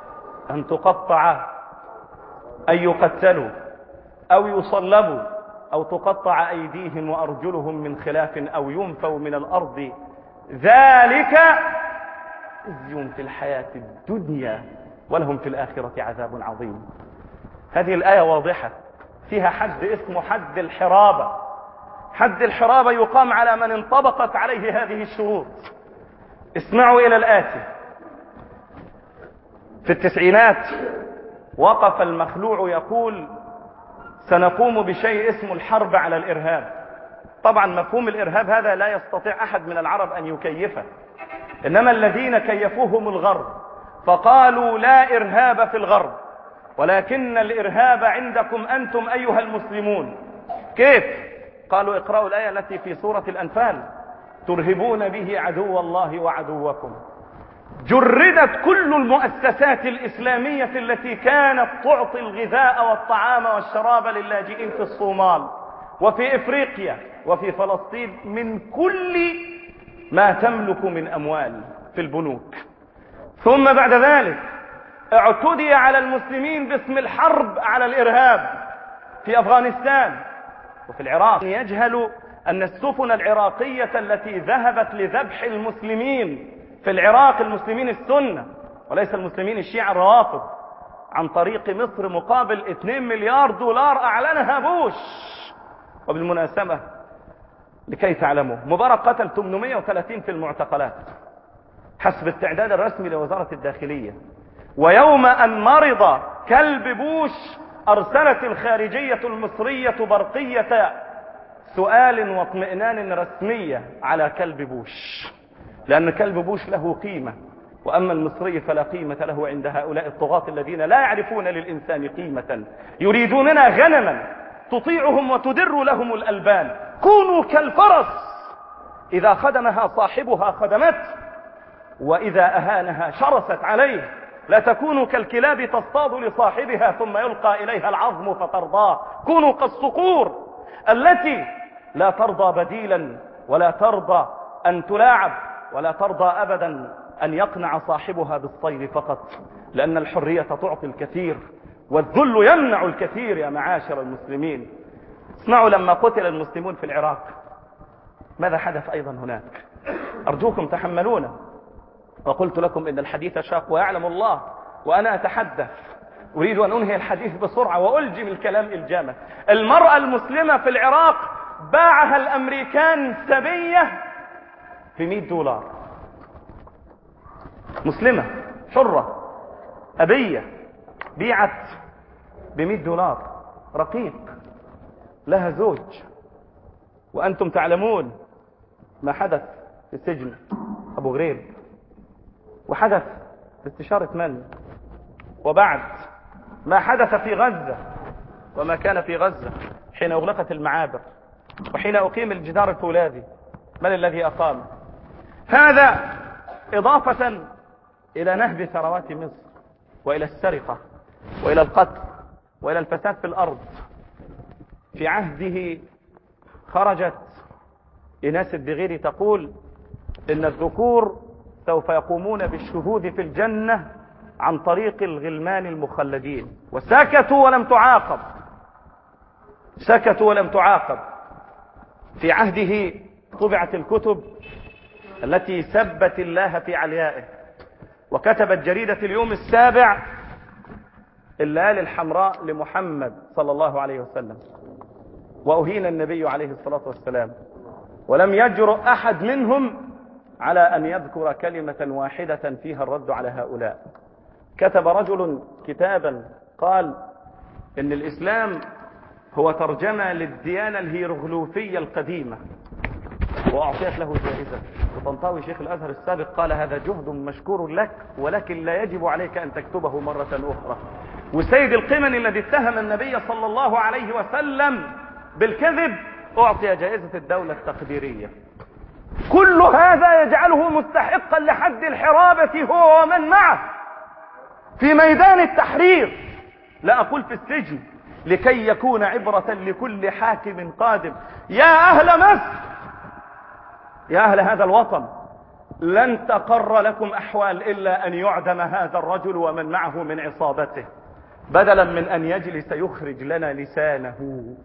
أن تقطع، أن يقتلوا أو يصلبوا أو تقطع أيديهم وأرجلهم من خلاف أو ينفوا من الأرض ذلك خزي في الحياة الدنيا ولهم في الآخرة عذاب عظيم. هذه الآية واضحة، فيها حد اسمه حد الحرابة. حد الحرابة يقام على من انطبقت عليه هذه الشروط. اسمعوا إلى الآتي. في التسعينات وقف المخلوع يقول سنقوم بشيء اسمه الحرب على الإرهاب. طبعا مفهوم الإرهاب هذا لا يستطيع أحد من العرب أن يكيفه، إنما الذين كيفوهم الغرب، فقالوا لا إرهاب في الغرب ولكن الإرهاب عندكم أنتم أيها المسلمون. كيف؟ قالوا اقرأوا الآية التي في سورة الأنفال ترهبون به عدو الله وعدوكم. جردت كل المؤسسات الإسلامية التي كانت تعطي الغذاء والطعام والشراب للاجئين في الصومال وفي إفريقيا وفي فلسطين من كل ما تملك من أموال في البنوك. ثم بعد ذلك اعتدي على المسلمين باسم الحرب على الإرهاب في أفغانستان وفي العراق. يجهل أن السفن العراقية التي ذهبت لذبح المسلمين في العراق، المسلمين السنة وليس المسلمين الشيعة الروافض، عن طريق مصر مقابل اثنين مليار دولار أعلنها بوش. وبالمناسبة لكي تعلموا، مبارك قتل ثمانمائة وثلاثين في المعتقلات حسب التعداد الرسمي لوزارة الداخلية. ويوم أن مرض كلب بوش أرسلت الخارجية المصرية برقية سؤال واطمئنان رسمية على كلب بوش، لأن كلب بوش له قيمة، وأما المصري فلا قيمة له عند هؤلاء الطغاة الذين لا يعرفون للإنسان قيمة، يريدوننا غنما تطيعهم وتدر لهم الألبان. كونوا كالفرس إذا خدمها صاحبها خدمته وإذا أهانها شرست عليه. لا تكونوا كالكلاب تصطاد لصاحبها ثم يلقى إليها العظم فترضاه. كونوا كالصقور التي لا ترضى بديلا ولا ترضى أن تلاعب ولا ترضى أبدا أن يقنع صاحبها بالصيد فقط، لأن الحرية تعطي الكثير والذل يمنع الكثير. يا معاشر المسلمين، اسمعوا لما قتل المسلمون في العراق ماذا حدث أيضا هناك. أرجوكم تحملونا، وقلت لكم إن الحديث شاق ويعلم الله وأنا أتحدث، أريد أن أنهي الحديث بسرعة وألجم الكلام إلجامة. المرأة المسلمة في العراق باعها الأمريكان سبية في مئة دولار. مسلمة حرة أبية بيعت بمئة دولار، رقيق، لها زوج. وأنتم تعلمون ما حدث في السجن أبو غريب، وحدث باستشارة من، وبعد ما حدث في غزة وما كان في غزة حين أغلقت المعابر وحين أقيم الجدار الفولاذي. من الذي أقام هذا؟ إضافة إلى نهب ثروات مصر وإلى السرقة وإلى القتل وإلى الفساد في الأرض. في عهده خرجت إناس الدغيري تقول إن الذكور سوف يقومون بالشهود في الجنة عن طريق الغلمان المخلدين، وسكتوا ولم تعاقب، سكتوا ولم تعاقب. في عهده طبعت الكتب التي سبت الله في عليائه، وكتبت جريدة اليوم السابع الليالي الحمراء لمحمد صلى الله عليه وسلم، وأهين النبي عليه الصلاة والسلام، ولم يجرؤ أحد منهم على أن يذكر كلمة واحدة فيها الرد على هؤلاء. كتب رجل كتابا قال إن الإسلام هو ترجمة للديانة الهيروغليفية القديمة، وأعطيت له جائزة. وطنطاوي شيخ الأزهر السابق قال هذا جهد مشكور لك، ولكن لا يجب عليك أن تكتبه مرة أخرى. وسيد القمني الذي اتهم النبي صلى الله عليه وسلم بالكذب أعطي جائزة الدولة التقديرية. كل هذا يجعله مستحقا لحد الحرابة هو ومن معه في ميدان التحرير، لا أقول في السجن، لكي يكون عبرة لكل حاكم قادم. يا أهل مصر، يا أهل هذا الوطن، لن تقر لكم أحوال إلا أن يعدم هذا الرجل ومن معه من عصابته، بدلا من أن يجلس يخرج لنا لسانه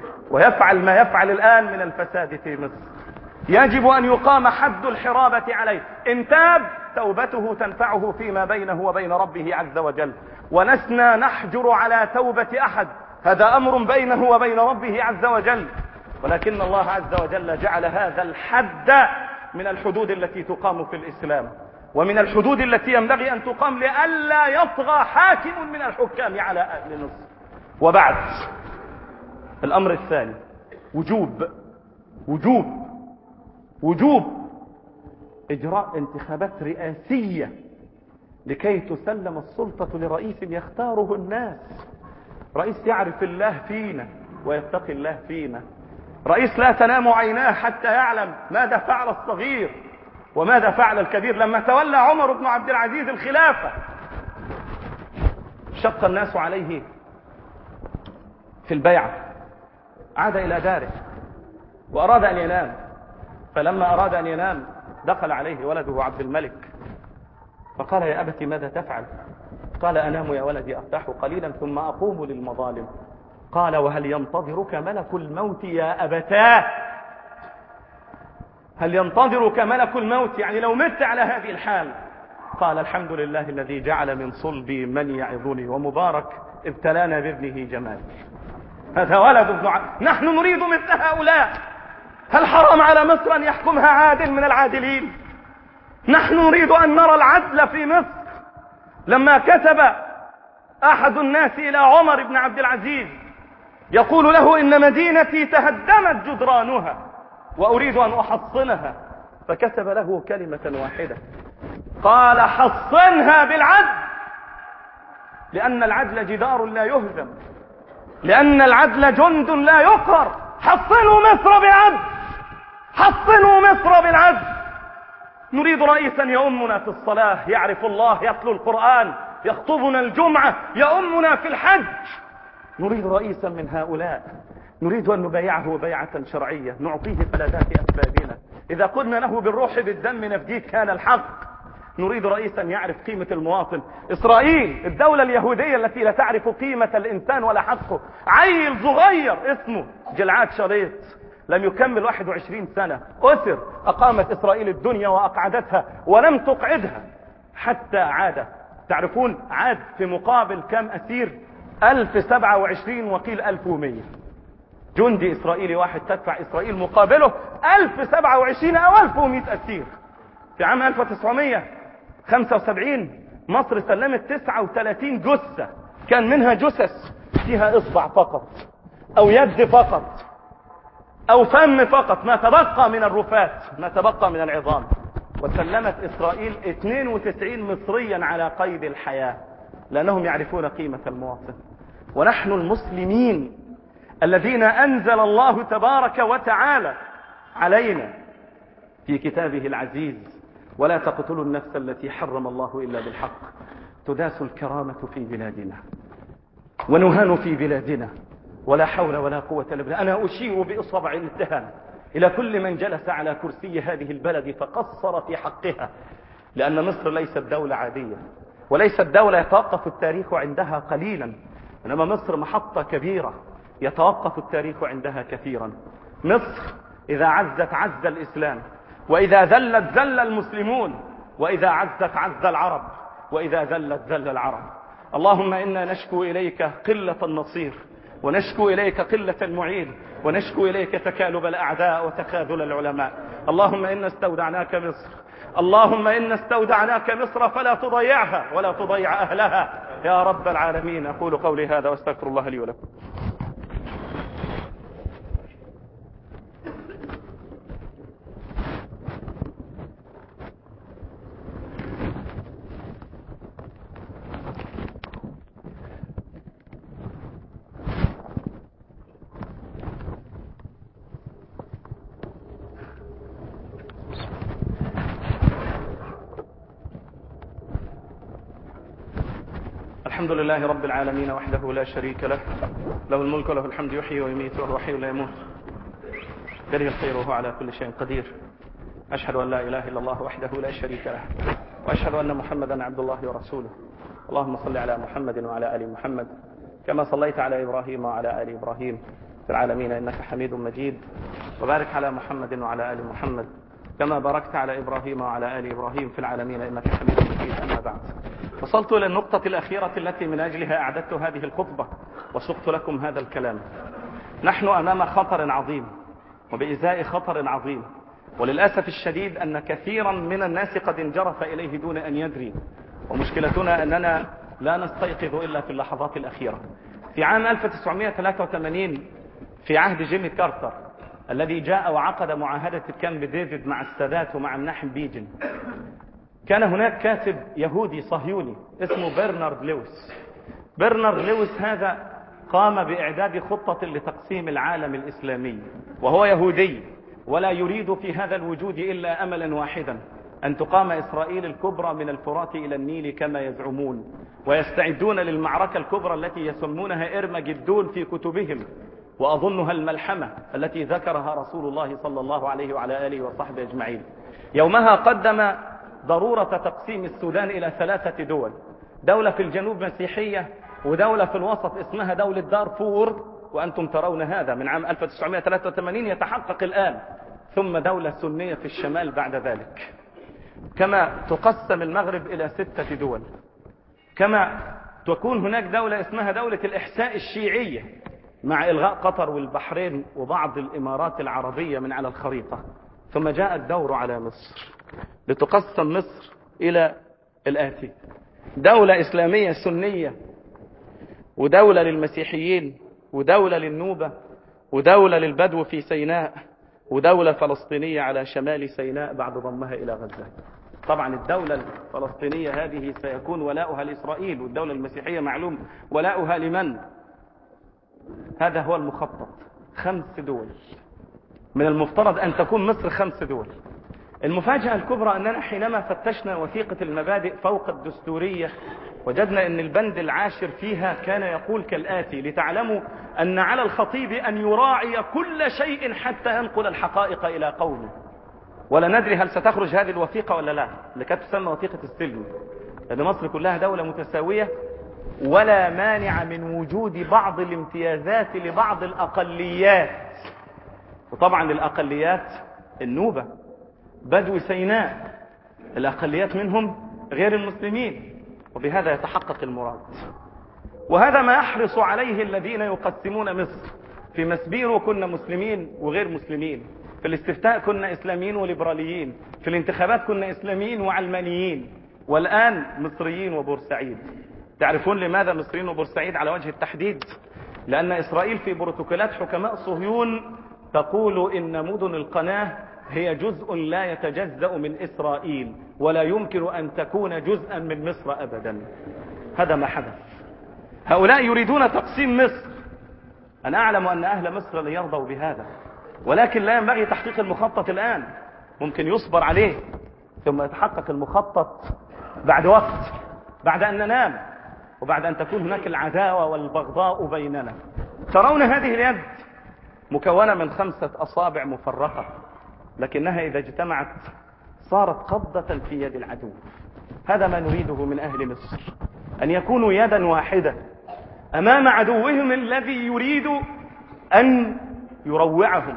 ويفعل ما يفعل الآن من الفساد في مصر. يجب أن يقام حد الحرابة عليه. إن تاب توبته تنفعه فيما بينه وبين ربه عز وجل، ولسنا نحجر على توبة أحد، هذا أمر بينه وبين ربه عز وجل، ولكن الله عز وجل جعل هذا الحد من الحدود التي تقام في الإسلام، ومن الحدود التي ينبغي أن تقام لئلا يطغى حاكم من الحكام على أهل مصر. وبعد، الأمر الثاني وجوب وجوب وجوب إجراء انتخابات رئاسية لكي تسلم السلطة لرئيس يختاره الناس، رئيس يعرف الله فينا ويتقي الله فينا، رئيس لا تنام عيناه حتى يعلم ماذا فعل الصغير وماذا فعل الكبير. لما تولى عمر بن عبد العزيز الخلافة شق الناس عليه في البيعة، عاد إلى داره وأراد أن ينام، فلما أراد أن ينام دخل عليه ولده عبد الملك فقال: يا أبت ماذا تفعل؟ قال: أنام يا ولدي أرتاح قليلا ثم أقوم للمظالم. قال: وهل ينتظرك ملك الموت يا أبتاه؟ هل ينتظرك ملك الموت؟ يعني لو مت على هذه الحال. قال: الحمد لله الذي جعل من صلبي من يعظني، ومبارك ابتلانا بابنه جمال. هذا ولد ابن ع... نحن نريد مثل هؤلاء. هل حرام على مصر أن يحكمها عادل من العادلين؟ نحن نريد أن نرى العدل في مصر. لما كتب أحد الناس إلى عمر بن عبد العزيز يقول له: إن مدينتي تهدمت جدرانها وأريد أن أحصنها، فكتب له كلمة واحدة، قال: حصنها بالعدل، لأن العدل جدار لا يهزم، لأن العدل جند لا يقهر. حصنوا مصر بالعدل، حصنوا مصر بالعدل. نريد رئيسا يؤمنا في الصلاة، يعرف الله، يتلو القرآن، يخطبنا الجمعة، يؤمنا في الحج. نريد رئيسا من هؤلاء، نريد أن نبايعه بيعة شرعية، نعطيه فلذات أسبابنا، إذا قلنا له بالروح بالدم نفديك كان الحق. نريد رئيسا يعرف قيمة المواطن. إسرائيل الدولة اليهودية التي لا تعرف قيمة الإنسان ولا حقه، عيل صغير اسمه جلعاد شريط لم يكمل واحد وعشرين سنة أسر، أقامت إسرائيل الدنيا وأقعدتها ولم تقعدها حتى عاد. تعرفون عاد في مقابل كم أسير؟ ألف سبعة وعشرين وقيل ألف ومية جندي إسرائيلي واحد تدفع إسرائيل مقابله ألف سبعة وعشرين أو ألف ومئة أسير. في عام ألف وتسعمائة وخمسة وسبعين مصر سلمت تسعة وثلاثين جثة، كان منها جثث فيها إصبع فقط أو يد فقط أو فم فقط، ما تبقى من الرفات، ما تبقى من العظام. وسلمت إسرائيل اثنين وتسعين مصريا على قيد الحياة، لأنهم يعرفون قيمة المواطن. ونحن المسلمين الذين أنزل الله تبارك وتعالى علينا في كتابه العزيز: ولا تقتلوا النفس التي حرم الله إلا بالحق، تداس الكرامة في بلادنا ونهان في بلادنا، ولا حول ولا قوة إلا بالله. أنا أشير بإصبع الاتهام إلى كل من جلس على كرسي هذه البلد فقصر في حقها، لأن مصر ليست دولة عادية، وليست دولة يتوقف التاريخ عندها قليلا، إنما مصر محطة كبيرة يتوقف التاريخ عندها كثيرا. مصر إذا عزت عز الإسلام، وإذا ذلت ذل المسلمون، وإذا عزت عز العرب، وإذا ذلت ذل العرب. اللهم إنا نشكو إليك قلة النصير، ونشكو إليك قلة المعين، ونشكو إليك تكالب الأعداء وتخاذل العلماء. اللهم إنا استودعناك مصر، اللهم إنا استودعناك مصر فلا تضيعها ولا تضيع أهلها يا رب العالمين. أقول قولي هذا واستغفر الله لي ولكم. الحمد لله رب العالمين وحده لا شريك له، له الملك وله الحمد، يحيي ويميت وهو حي لا يموت، بيده الخير وهو على كل شيء قدير. أشهد أن لا إله إلا الله وحده لا شريك له، وأشهد أن محمدا عبد الله ورسوله. اللهم صل على محمد وعلى آل محمد كما صليت على إبراهيم وعلى آل إبراهيم في العالمين إنك حميد مجيد، وبارك على محمد وعلى آل محمد كما باركت على إبراهيم وعلى آل إبراهيم في العالمين إنك حميد مجيد. أما بعد، وصلت إلى النقطة الأخيرة التي من أجلها أعددت هذه الخطبة وسقت لكم هذا الكلام. نحن أمام خطر عظيم وبإزاء خطر عظيم، وللأسف الشديد أن كثيرا من الناس قد انجرف إليه دون أن يدري، ومشكلتنا أننا لا نستيقظ إلا في اللحظات الأخيرة. في عام ألف وتسعمائة وثلاثة وثمانين في عهد جيمي كارتر الذي جاء وعقد معاهدة كامب ديفيد مع السادات ومع الناحم بيجن، كان هناك كاتب يهودي صهيوني اسمه برنارد لويس. برنارد لويس هذا قام بإعداد خطة لتقسيم العالم الإسلامي، وهو يهودي ولا يريد في هذا الوجود إلا أملا واحدا، أن تقام إسرائيل الكبرى من الفرات إلى النيل كما يزعمون، ويستعدون للمعركة الكبرى التي يسمونها إرمجدون في كتبهم، وأظنها الملحمة التي ذكرها رسول الله صلى الله عليه وعلى آله وصحبه أجمعين. يومها قدم ضرورة تقسيم السودان إلى ثلاثة دول، دولة في الجنوب مسيحية، ودولة في الوسط اسمها دولة دارفور، وأنتم ترون هذا من عام ألف وتسعمائة وثلاثة وثمانين يتحقق الآن، ثم دولة سنية في الشمال بعد ذلك. كما تقسم المغرب إلى ستة دول، كما تكون هناك دولة اسمها دولة الإحساء الشيعية مع إلغاء قطر والبحرين وبعض الإمارات العربية من على الخريطة. ثم جاء الدور على مصر لتقسم مصر إلى الآتي: دولة إسلامية سنية، ودولة للمسيحيين، ودولة للنوبة، ودولة للبدو في سيناء، ودولة فلسطينية على شمال سيناء بعد ضمها إلى غزة. طبعا الدولة الفلسطينية هذه سيكون ولاؤها لإسرائيل، والدولة المسيحية معلوم ولاؤها لمن؟ هذا هو المخطط، خمس دول. من المفترض أن تكون مصر خمس دول. المفاجأة الكبرى أننا حينما فتشنا وثيقة المبادئ فوق الدستورية وجدنا أن البند العاشر فيها كان يقول كالآتي: لتعلموا أن على الخطيب أن يراعي كل شيء حتى ينقل الحقائق إلى قومه. ولا ندري هل ستخرج هذه الوثيقة ولا لا، اللي كانت تسمى وثيقة السلم، لأن مصر كلها دولة متساوية ولا مانع من وجود بعض الامتيازات لبعض الأقليات. وطبعا الأقليات النوبة، بدو سيناء، الأقليات منهم غير المسلمين، وبهذا يتحقق المراد. وهذا ما يحرص عليه الذين يقسمون مصر. في مسبيرو كنا مسلمين وغير مسلمين، في الاستفتاء كنا إسلاميين وليبراليين، في الانتخابات كنا إسلاميين وعلمانيين، والآن مصريين وبورسعيد. تعرفون لماذا مصريين وبورسعيد على وجه التحديد؟ لأن إسرائيل في بروتوكولات حكماء صهيون تقول إن مدن القناة هي جزء لا يتجزأ من إسرائيل، ولا يمكن أن تكون جزءا من مصر أبدا. هذا ما حدث. هؤلاء يريدون تقسيم مصر. أنا أعلم أن أهل مصر لن يرضوا بهذا، ولكن لا ينبغي تحقيق المخطط الآن، ممكن يصبر عليه ثم يتحقق المخطط بعد وقت، بعد أن ننام، وبعد أن تكون هناك العداوة والبغضاء بيننا. ترون هذه اليد مكونة من خمسة أصابع مفرقة، لكنها إذا اجتمعت صارت قبضة في يد العدو. هذا ما نريده من أهل مصر، أن يكونوا يدا واحدة أمام عدوهم الذي يريد أن يروعهم،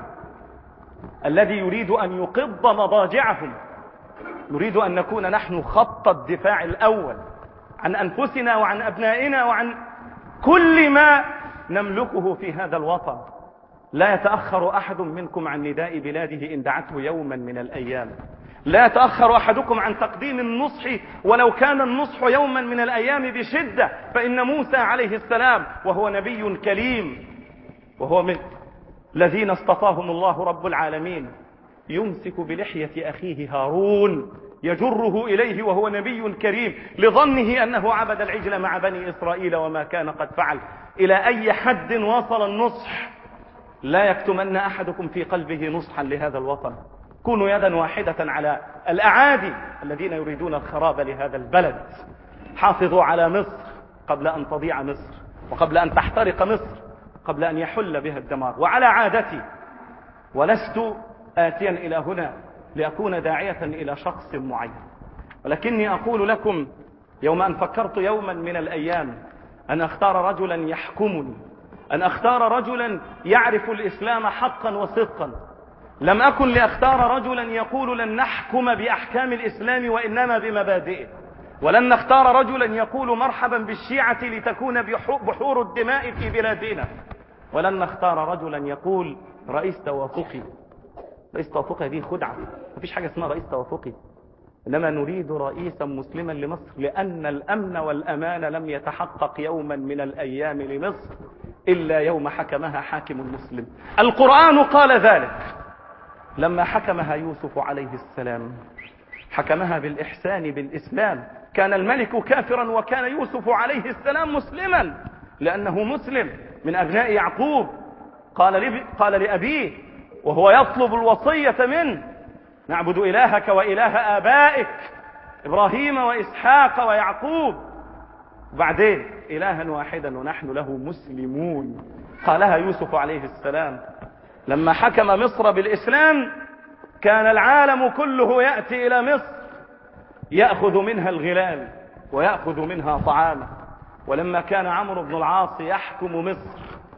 الذي يريد أن يقض مضاجعهم. نريد أن نكون نحن خط الدفاع الأول عن أنفسنا وعن أبنائنا وعن كل ما نملكه في هذا الوطن. لا يتأخر أحد منكم عن نداء بلاده إن دعته يوما من الأيام. لا يتأخر أحدكم عن تقديم النصح ولو كان النصح يوما من الأيام بشدة، فإن موسى عليه السلام وهو نبي كليم، وهو من الذين اصطفاهم الله رب العالمين، يمسك بلحية أخيه هارون يجره إليه وهو نبي كريم لظنه أنه عبد العجل مع بني إسرائيل وما كان قد فعل. إلى أي حد وصل النصح؟ لا يكتمن أحدكم في قلبه نصحا لهذا الوطن. كونوا يدا واحدة على الأعادي الذين يريدون الخراب لهذا البلد. حافظوا على مصر قبل أن تضيع مصر، وقبل أن تحترق مصر، قبل أن يحل بها الدمار. وعلى عادتي، ولست آتيا إلى هنا لأكون داعية إلى شخص معين، ولكني أقول لكم يوم أن فكرت يوما من الأيام أن أختار رجلا يحكمني، أن أختار رجلا يعرف الإسلام حقا وصدقا. لم أكن لأختار رجلا يقول لن نحكم بأحكام الإسلام وإنما بمبادئه، ولن نختار رجلا يقول مرحبا بالشيعة لتكون بحور الدماء في بلادنا، ولن نختار رجلا يقول رئيس توافقي. رئيس توافقي دي خدعة، مفيش حاجة اسمها رئيس توافقي، إنما نريد رئيسا مسلما لمصر، لأن الأمن والأمان لم يتحقق يوما من الأيام لمصر إلا يوم حكمها حاكم مسلم. القرآن قال ذلك لما حكمها يوسف عليه السلام، حكمها بالإحسان بالإسلام. كان الملك كافرا وكان يوسف عليه السلام مسلما لأنه مسلم من أبناء يعقوب. قال, قال لأبيه وهو يطلب الوصية منه: نعبد إلهك وإله آبائك إبراهيم وإسحاق ويعقوب، بعدين إلها واحدا ونحن له مسلمون. قالها يوسف عليه السلام لما حكم مصر بالإسلام. كان العالم كله يأتي إلى مصر يأخذ منها الغلال ويأخذ منها طعامه. ولما كان عمرو بن العاص يحكم مصر،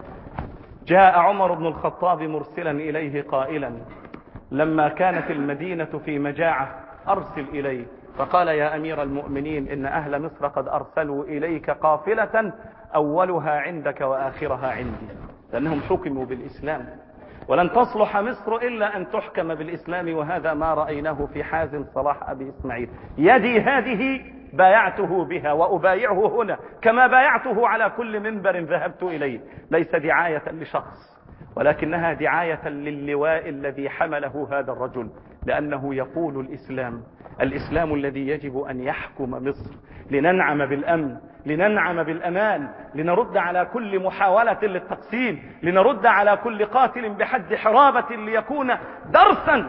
جاء عمر بن الخطاب مرسلا إليه قائلا: لما كانت المدينة في مجاعة أرسل إليه. فقال: يا أمير المؤمنين، إن أهل مصر قد أرسلوا إليك قافلة أولها عندك وآخرها عندي، لأنهم حكموا بالإسلام، ولن تصلح مصر إلا أن تحكم بالإسلام، وهذا ما رأيناه في حازم صلاح أبي إسماعيل. يدي هذه بايعته بها وأبايعه هنا كما بايعته على كل منبر ذهبت إليه، ليس دعاية لشخص ولكنها دعاية للواء الذي حمله هذا الرجل، لأنه يقول الإسلام، الإسلام الذي يجب أن يحكم مصر لننعم بالأمن، لننعم بالأمان، لنرد على كل محاولة للتقسيم، لنرد على كل قاتل بحد حرابة، ليكون درسا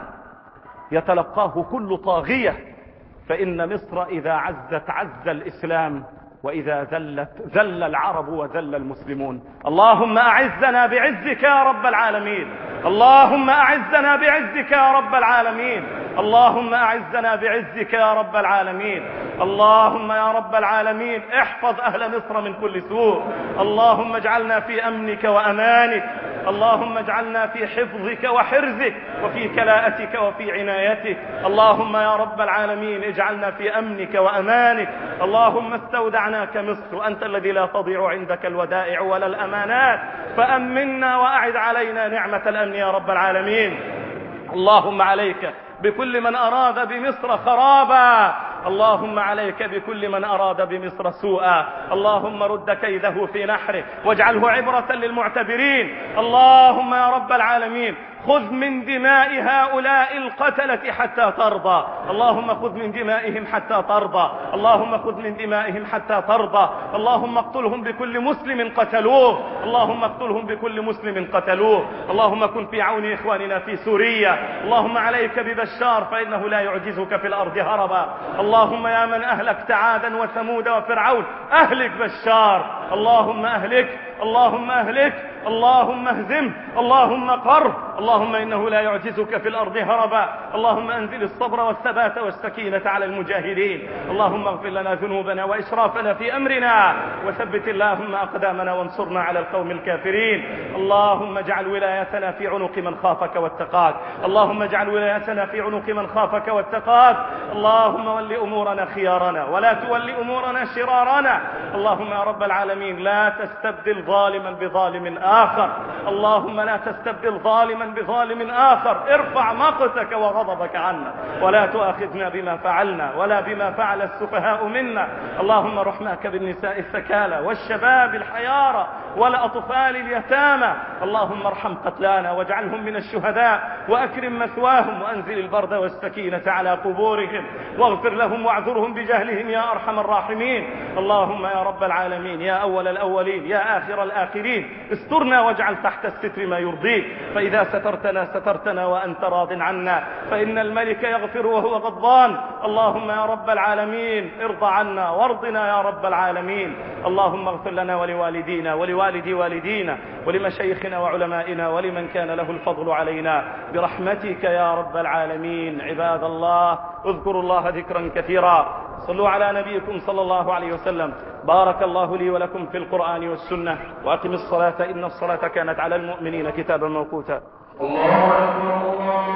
يتلقاه كل طاغية. فإن مصر إذا عزت عز الإسلام، وإذا ذلت ذل العرب وذل المسلمون. اللهم أعزنا بعزك يا رب العالمين، اللهم أعزنا بعزك يا رب العالمين، اللهم أعزنا بعزك يا رب العالمين. اللهم يا رب العالمين احفظ أهل مصر من كل سوء، اللهم اجعلنا في أمنك وأمانك، اللهم اجعلنا في حفظك وحرزك وفي كلاءتك وفي عنايتك. اللهم يا رب العالمين اجعلنا في أمنك وأمانك. اللهم استودعناك مصر، أنت الذي لا تضيع عندك الودائع ولا الأمانات، فأمنا وأعد علينا نعمة الأمن يا رب العالمين. اللهم عليك بكل من أراد بمصر خرابا، اللهم عليك بكل من أراد بمصر سوءا، اللهم رد كيده في نحره واجعله عبرة للمعتبرين. اللهم يا رب العالمين خذ من دماء هؤلاء القتلة حتى ترضى، اللهم خذ من دمائهم حتى ترضى، اللهم خذ من دمائهم حتى ترضى، اللهم اقتلهم بكل مسلم قتلوه، اللهم اقتلهم بكل مسلم قتلوه. اللهم كن في عون إخواننا في سوريا، اللهم عليك ببشار فإنه لا يعجزك في الأرض هربا. اللهم يا من أهلكت عادا وثمود وفرعون أهلك بشار، اللهم أهلك، اللهم أهلك، اللهم اهزم، اللهم قر، اللهم إنه لا يعجزك في الأرض هربا. اللهم أنزل الصبر والثبات والسكينة على المجاهدين. اللهم اغفر لنا ذنوبنا وإسرافنا في أمرنا، وثبت اللهم أقدامنا وانصرنا على القوم الكافرين. اللهم اجعل ولايتنا في عنق من خافك واتقاك، اللهم اجعل ولايتنا في عنق من خافك واتقاك. اللهم ول أمورنا خيارنا ولا تول أمورنا شرارنا. اللهم يا رب العالمين لا تستبدل ظالما بظالم آخر، اللهم لا تستبدل ظالما بظالم آخر. ارفع مقتك وغضبك عنا، ولا تؤاخذنا بما فعلنا ولا بما فعل السفهاء منا. اللهم رحماك بالنساء الثكالى والشباب الحيارى والأطفال اليتامى. اللهم ارحم قتلانا واجعلهم من الشهداء، وأكرم مثواهم، وأنزل البرد والسكينة على قبورهم، واغفر لهم واعذرهم بجهلهم يا أرحم الراحمين. اللهم يا رب العالمين يا أول الأولين يا آخر الآخرين استرنا واجعل تحت الستر ما يرضيك، فإذا سترتنا سترتنا وأنت راض عنا، فإن الملك يغفر وهو غضبان. اللهم يا رب العالمين ارض عنا وارضنا يا رب العالمين. اللهم اغفر لنا ولوالدينا ولوالدي والدينا ولمشايخنا وعلمائنا ولمن كان له الفضل علينا برحمتك يا رب العالمين. عباد الله اذكروا الله ذكرا كثيرا. صلوا على نبيكم صلى الله عليه وسلم. بارك الله لي ولكم في القرآن والسنة، وأقم الصلاة إن الصلاة كانت على المؤمنين كتابا موقوتا. الله أكبر الله